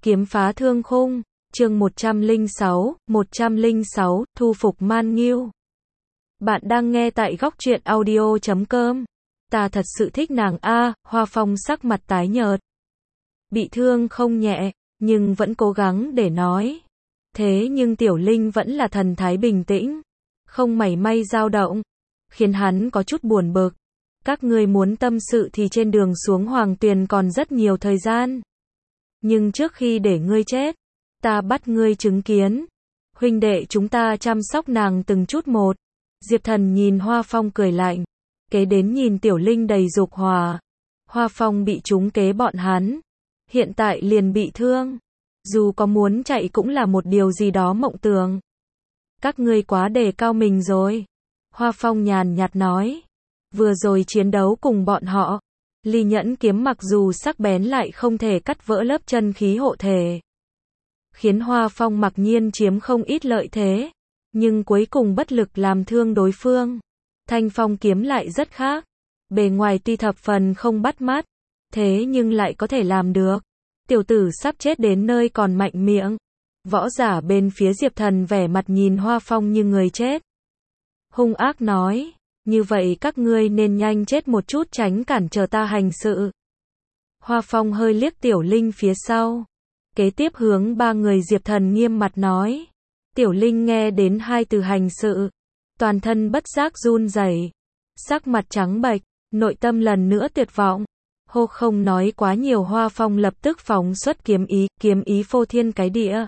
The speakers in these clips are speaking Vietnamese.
Kiếm phá thương khung, chương 106, thu phục man nghiêu. Bạn đang nghe tại góc truyện audio.com. Ta thật sự thích nàng a. Hoa Phong sắc mặt tái nhợt. Bị thương không nhẹ, nhưng vẫn cố gắng để nói. Thế nhưng Tiểu Linh vẫn là thần thái bình tĩnh, không mảy may dao động, khiến hắn có chút buồn bực. Các ngươi muốn tâm sự thì trên đường xuống Hoàng Tuyền còn rất nhiều thời gian. Nhưng trước khi để ngươi chết, ta bắt ngươi chứng kiến. Huynh đệ chúng ta chăm sóc nàng từng chút một. Diệp Thần nhìn Hoa Phong cười lạnh. Kế đến nhìn Tiểu Linh đầy dục hòa. Hoa Phong bị trúng kế bọn hắn. Hiện tại liền bị thương. Dù có muốn chạy cũng là một điều gì đó mộng tưởng. Các ngươi quá đề cao mình rồi. Hoa Phong nhàn nhạt nói. Vừa rồi chiến đấu cùng bọn họ. Ly nhẫn kiếm mặc dù sắc bén lại không thể cắt vỡ lớp chân khí hộ thể. Khiến Hoa Phong mặc nhiên chiếm không ít lợi thế. Nhưng cuối cùng bất lực làm thương đối phương. Thanh phong kiếm lại rất khác. Bề ngoài tuy thập phần không bắt mắt. Thế nhưng lại có thể làm được. Tiểu tử sắp chết đến nơi còn mạnh miệng. Võ giả bên phía Diệp Thần vẻ mặt nhìn Hoa Phong như người chết. Hung ác nói. Như vậy các ngươi nên nhanh chết một chút tránh cản trở ta hành sự. Hoa Phong hơi liếc Tiểu Linh phía sau. Kế tiếp hướng ba người Diệp Thần nghiêm mặt nói. Tiểu Linh nghe đến hai từ hành sự. Toàn thân bất giác run rẩy, sắc mặt trắng bệch, nội tâm lần nữa tuyệt vọng. Hô không nói quá nhiều. Hoa Phong lập tức phóng xuất kiếm ý phô thiên cái địa.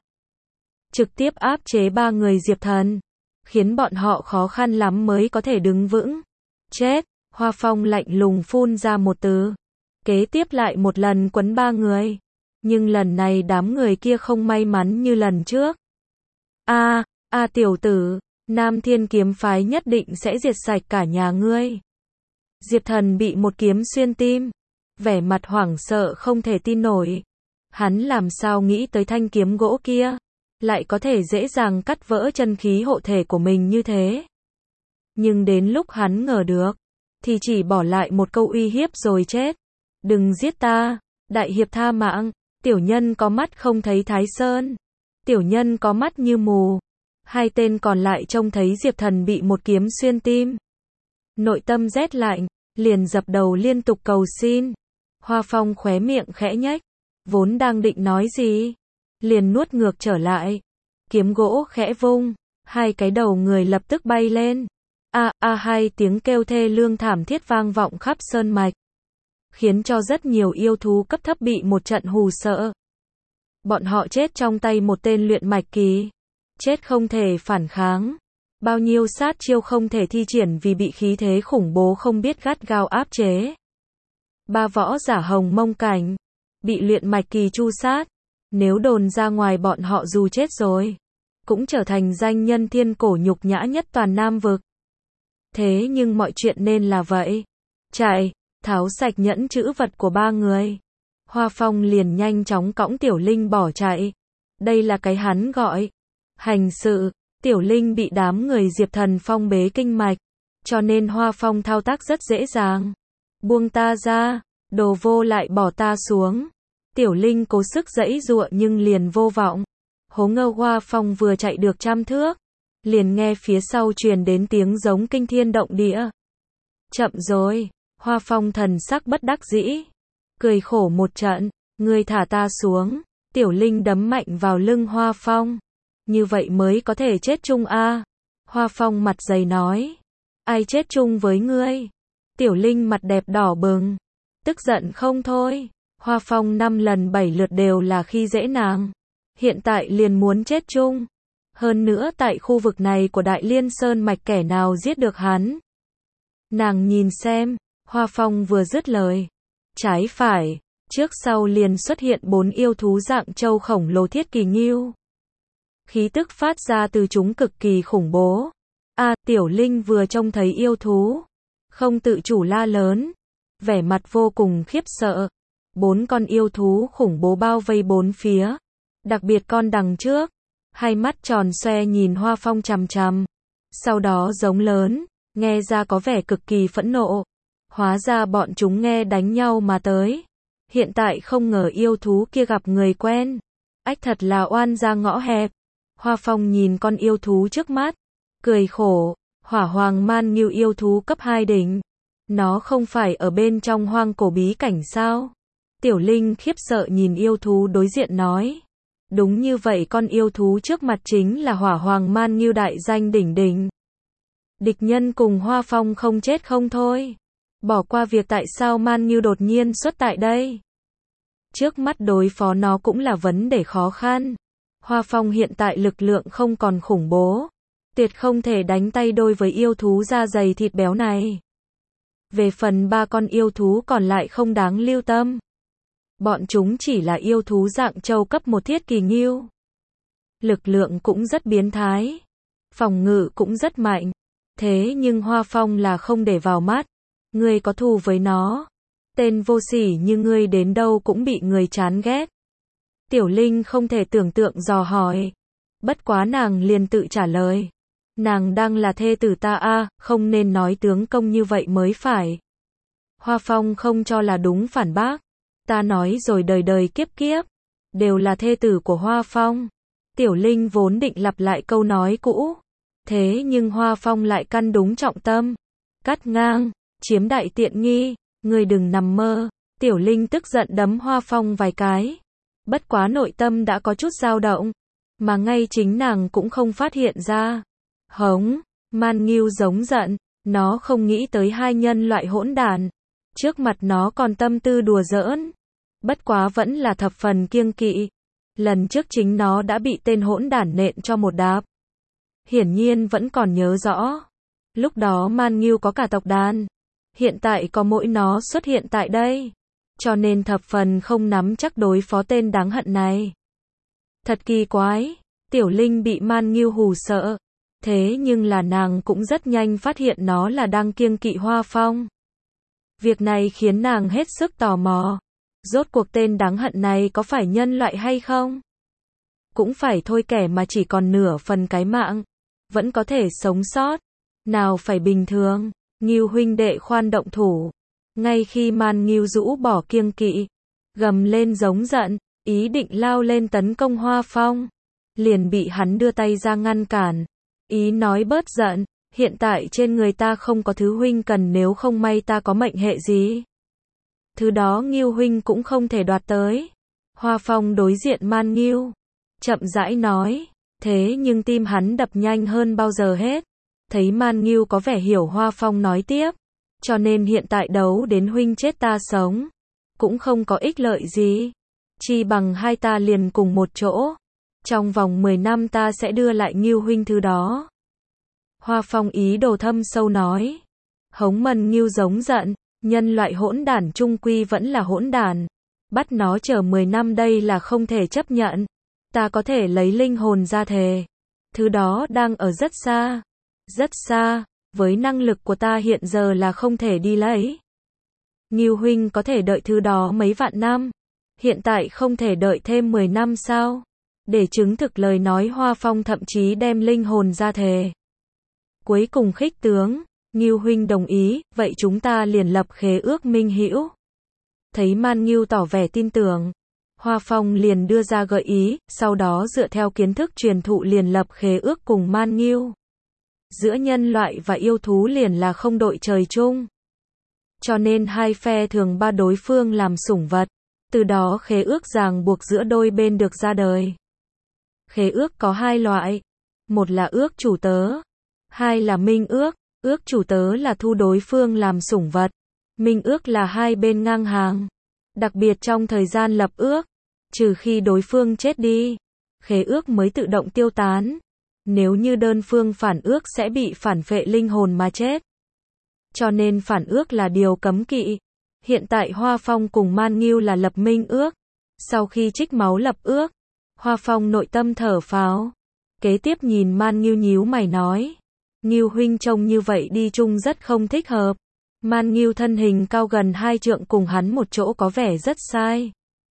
Trực tiếp áp chế ba người Diệp Thần. Khiến bọn họ khó khăn lắm mới có thể đứng vững. Chết, Hoa Phong lạnh lùng phun ra một từ. Kế tiếp lại một lần quấn ba người. Nhưng lần này đám người kia không may mắn như lần trước. Tiểu tử, Nam Thiên kiếm phái nhất định sẽ diệt sạch cả nhà ngươi. Diệp Thần bị một kiếm xuyên tim. Vẻ mặt hoảng sợ không thể tin nổi. Hắn làm sao nghĩ tới thanh kiếm gỗ kia lại có thể dễ dàng cắt vỡ chân khí hộ thể của mình như thế. Nhưng đến lúc hắn ngờ được, thì chỉ bỏ lại một câu uy hiếp rồi chết. Đừng giết ta, đại hiệp tha mạng, tiểu nhân có mắt không thấy Thái Sơn. Tiểu nhân có mắt như mù. Hai tên còn lại trông thấy Diệp Thần bị một kiếm xuyên tim. Nội tâm rét lạnh, liền dập đầu liên tục cầu xin. Hoa Phong khóe miệng khẽ nhếch, vốn đang định nói gì, liền nuốt ngược trở lại. Kiếm gỗ khẽ vung, hai cái đầu người lập tức bay lên. Hai tiếng kêu thê lương thảm thiết vang vọng khắp sơn mạch. Khiến cho rất nhiều yêu thú cấp thấp bị một trận hù sợ. Bọn họ chết trong tay một tên luyện mạch kỳ. Chết không thể phản kháng. Bao nhiêu sát chiêu không thể thi triển vì bị khí thế khủng bố không biết gắt gao áp chế. Ba võ giả Hồng Mông cảnh bị luyện mạch kỳ tru sát. Nếu đồn ra ngoài bọn họ dù chết rồi, cũng trở thành danh nhân thiên cổ nhục nhã nhất toàn Nam vực. Thế nhưng mọi chuyện nên là vậy. Chạy, tháo sạch nhẫn chữ vật của ba người. Hoa Phong liền nhanh chóng cõng Tiểu Linh bỏ chạy. Đây là cái hắn gọi hành sự. Tiểu Linh bị đám người Diệp Thần phong bế kinh mạch, cho nên Hoa Phong thao tác rất dễ dàng. Buông ta ra, đồ vô lại bỏ ta xuống. Tiểu Linh cố sức giãy giụa nhưng liền vô vọng. Hố ngơ. Hoa Phong vừa chạy được 100 thước, liền nghe phía sau truyền đến tiếng giống kinh thiên động địa. Chậm rồi. Hoa Phong thần sắc bất đắc dĩ, cười khổ một trận. Ngươi thả ta xuống. Tiểu Linh đấm mạnh vào lưng Hoa Phong. Như vậy mới có thể chết chung a. Hoa Phong mặt dày nói. Ai chết chung với ngươi? Tiểu Linh mặt đẹp đỏ bừng, tức giận không thôi. Hoa Phong 5 lần 7 lượt đều là khi dễ nàng. Hiện tại liền muốn chết chung. Hơn nữa tại khu vực này của Đại Liên Sơn mạch kẻ nào giết được hắn? Nàng nhìn xem. Hoa Phong vừa dứt lời, trái phải, trước sau liền xuất hiện 4 yêu thú dạng trâu khổng lồ thiết kỳ ngưu. Khí tức phát ra từ chúng cực kỳ khủng bố. Tiểu Linh vừa trông thấy yêu thú, không tự chủ la lớn, vẻ mặt vô cùng khiếp sợ. 4 con yêu thú khủng bố bao vây bốn phía, đặc biệt con đằng trước, hai mắt tròn xoe nhìn Hoa Phong chằm chằm. Sau đó giống lớn, nghe ra có vẻ cực kỳ phẫn nộ. Hóa ra bọn chúng nghe đánh nhau mà tới. Hiện tại không ngờ yêu thú kia gặp người quen. Ách thật là oan ra ngõ hẹp. Hoa Phong nhìn con yêu thú trước mắt, cười khổ, Hỏa Hoàng Man Ngưu yêu thú cấp 2 đỉnh. Nó không phải ở bên trong hoang cổ bí cảnh sao? Tiểu Linh khiếp sợ nhìn yêu thú đối diện nói. Đúng như vậy, con yêu thú trước mặt chính là Hỏa Hoàng Man Ngưu đại danh đỉnh đỉnh. Địch nhân cùng Hoa Phong không chết không thôi. Bỏ qua việc tại sao Man Ngưu đột nhiên xuất tại đây. Trước mắt đối phó nó cũng là vấn đề khó khăn. Hoa Phong hiện tại lực lượng không còn khủng bố. Tuyệt không thể đánh tay đôi với yêu thú da dày thịt béo này. Về phần 3 con yêu thú còn lại không đáng lưu tâm. Bọn chúng chỉ là yêu thú dạng trâu cấp 1 thiết kỳ ngưu. Lực lượng cũng rất biến thái. Phòng ngự cũng rất mạnh. Thế nhưng Hoa Phong là không để vào mắt. Ngươi có thù với nó. Tên vô sỉ như ngươi đến đâu cũng bị người chán ghét. Tiểu Linh không thể tưởng tượng dò hỏi. Bất quá nàng liền tự trả lời. Nàng đang là thê tử ta a, không nên nói tướng công như vậy mới phải. Hoa Phong không cho là đúng phản bác. Ta nói rồi, đời đời kiếp kiếp đều là thê tử của Hoa Phong. Tiểu Linh vốn định lặp lại câu nói cũ. Thế nhưng Hoa Phong lại căn đúng trọng tâm. Cắt ngang, chiếm đại tiện nghi, ngươi đừng nằm mơ. Tiểu Linh tức giận đấm Hoa Phong vài cái. Bất quá nội tâm đã có chút dao động, mà ngay chính nàng cũng không phát hiện ra. Hống, Man Ngưu giống giận, nó không nghĩ tới hai nhân loại hỗn đản. Trước mặt nó còn tâm tư đùa giỡn. Bất quá vẫn là thập phần kiêng kỵ. Lần trước chính nó đã bị tên hỗn đản nện cho một đạp. Hiển nhiên vẫn còn nhớ rõ. Lúc đó Man Ngưu có cả tộc đàn. Hiện tại có mỗi nó xuất hiện tại đây. Cho nên thập phần không nắm chắc đối phó tên đáng hận này. Thật kỳ quái. Tiểu Linh bị Man Ngưu hù sợ. Thế nhưng là nàng cũng rất nhanh phát hiện nó là đang kiêng kỵ Hoa Phong. Việc này khiến nàng hết sức tò mò. Rốt cuộc tên đáng hận này có phải nhân loại hay không? Cũng phải thôi, kẻ mà chỉ còn nửa phần cái mạng vẫn có thể sống sót. Nào phải bình thường. Ngưu huynh đệ khoan động thủ. Ngay khi Man Ngưu rũ bỏ kiêng kỵ, gầm lên giống giận, ý định lao lên tấn công Hoa Phong, liền bị hắn đưa tay ra ngăn cản. Ý nói bớt giận, hiện tại trên người ta không có thứ huynh cần, nếu không may ta có mệnh hệ gì. Thứ đó Ngưu huynh cũng không thể đoạt tới. Hoa Phong đối diện Man Ngưu, chậm rãi nói, thế nhưng tim hắn đập nhanh hơn bao giờ hết. Thấy Man Ngưu có vẻ hiểu Hoa Phong nói tiếp, cho nên hiện tại đấu đến huynh chết ta sống, cũng không có ích lợi gì. Chi bằng hai ta liền cùng một chỗ. Trong vòng 10 năm ta sẽ đưa lại Ngưu huynh thứ đó. Hoa Phong ý đồ thâm sâu nói. Hống Man Ngưu giống giận, nhân loại hỗn đản trung quy vẫn là hỗn đản. Bắt nó chờ 10 năm đây là không thể chấp nhận. Ta có thể lấy linh hồn ra thề. Thứ đó đang ở rất xa. Rất xa, với năng lực của ta hiện giờ là không thể đi lấy. Ngưu huynh có thể đợi thứ đó mấy vạn năm. Hiện tại không thể đợi thêm 10 năm sao? Để chứng thực lời nói, Hoa Phong thậm chí đem linh hồn ra thề. Cuối cùng khích tướng, Ngưu huynh đồng ý, vậy chúng ta liền lập khế ước minh hữu. Thấy Man Ngưu tỏ vẻ tin tưởng, Hoa Phong liền đưa ra gợi ý, sau đó dựa theo kiến thức truyền thụ liền lập khế ước cùng Man Ngưu. Giữa nhân loại và yêu thú liền là không đội trời chung. Cho nên hai phe thường ba đối phương làm sủng vật. Từ đó khế ước ràng buộc giữa đôi bên được ra đời. Khế ước có hai loại. Một là ước chủ tớ. Hai là minh ước. Ước chủ tớ là thu đối phương làm sủng vật. Minh ước là hai bên ngang hàng. Đặc biệt trong thời gian lập ước, trừ khi đối phương chết đi, khế ước mới tự động tiêu tán. Nếu như đơn phương phản ước sẽ bị phản phệ linh hồn mà chết. Cho nên phản ước là điều cấm kỵ. Hiện tại Hoa Phong cùng Man Ngưu là lập minh ước. Sau khi trích máu lập ước, Hoa Phong nội tâm thở phào. Kế tiếp nhìn Man Ngưu nhíu mày nói. Ngưu huynh trông như vậy đi chung rất không thích hợp. Man Ngưu thân hình cao gần 2 trượng cùng hắn một chỗ có vẻ rất sai.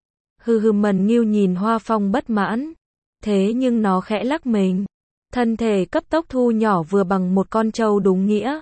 Man Ngưu nhìn Hoa Phong bất mãn. Thế nhưng nó khẽ lắc mình. Thân thể cấp tốc thu nhỏ vừa bằng một con trâu đúng nghĩa.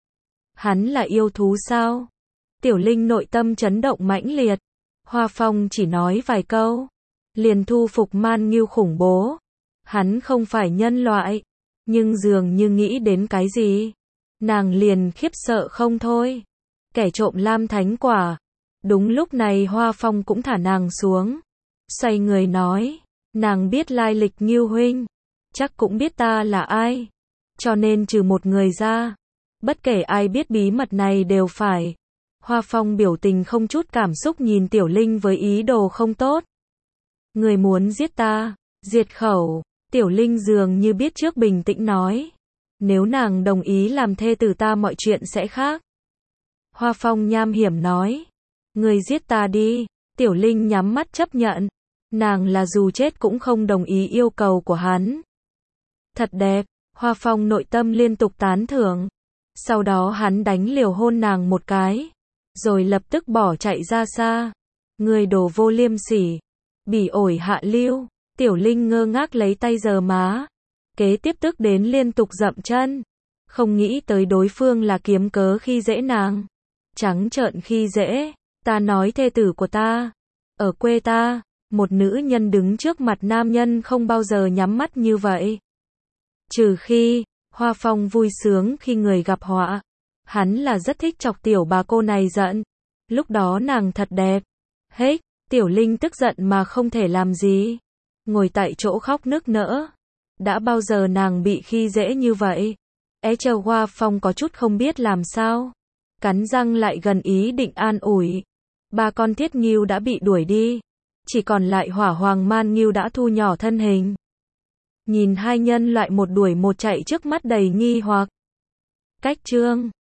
Hắn là yêu thú sao? Tiểu Linh nội tâm chấn động mãnh liệt. Hoa Phong chỉ nói vài câu. liền thu phục man nghiêu khủng bố. Hắn không phải nhân loại, nhưng dường như nghĩ đến cái gì. Nàng liền khiếp sợ không thôi. Kẻ trộm lam thánh quả. Đúng lúc này Hoa Phong cũng thả nàng xuống. Xoay người nói, nàng biết lai lịch Nghiêu huynh, chắc cũng biết ta là ai. Cho nên trừ một người ra, bất kể ai biết bí mật này đều phải. Hoa Phong biểu tình không chút cảm xúc nhìn Tiểu Linh với ý đồ không tốt. Người muốn giết ta, diệt khẩu. Tiểu Linh dường như biết trước bình tĩnh nói. Nếu nàng đồng ý làm thê tử ta mọi chuyện sẽ khác. Hoa Phong nham hiểm nói. Người giết ta đi. Tiểu Linh nhắm mắt chấp nhận. Nàng là dù chết cũng không đồng ý yêu cầu của hắn. Thật đẹp. Hoa Phong nội tâm liên tục tán thưởng. Sau đó hắn đánh liều hôn nàng một cái. Rồi lập tức bỏ chạy ra xa. Người đồ vô liêm sỉ. Bỉ ổi hạ lưu. Tiểu Linh ngơ ngác lấy tay giờ má. Kế tiếp tức đến liên tục dậm chân. Không nghĩ tới đối phương là kiếm cớ khi dễ nàng. Trắng trợn khi dễ. Ta nói thê tử của ta. Ở quê ta, một nữ nhân đứng trước mặt nam nhân không bao giờ nhắm mắt như vậy. Trừ khi, Hoa Phong vui sướng khi người gặp họa. Hắn là rất thích chọc tiểu bà cô này giận. Lúc đó nàng thật đẹp. Hết, Tiểu Linh tức giận mà không thể làm gì. Ngồi tại chỗ khóc nức nở. Đã bao giờ nàng bị khi dễ như vậy? Chờ Hoa Phong có chút không biết làm sao. Cắn răng lại gần ý định an ủi. Ba con thiết ngưu đã bị đuổi đi. Chỉ còn lại hỏa hoàng man ngưu đã thu nhỏ thân hình. Nhìn hai nhân loại một đuổi một chạy trước mắt đầy nghi hoặc. Cách chương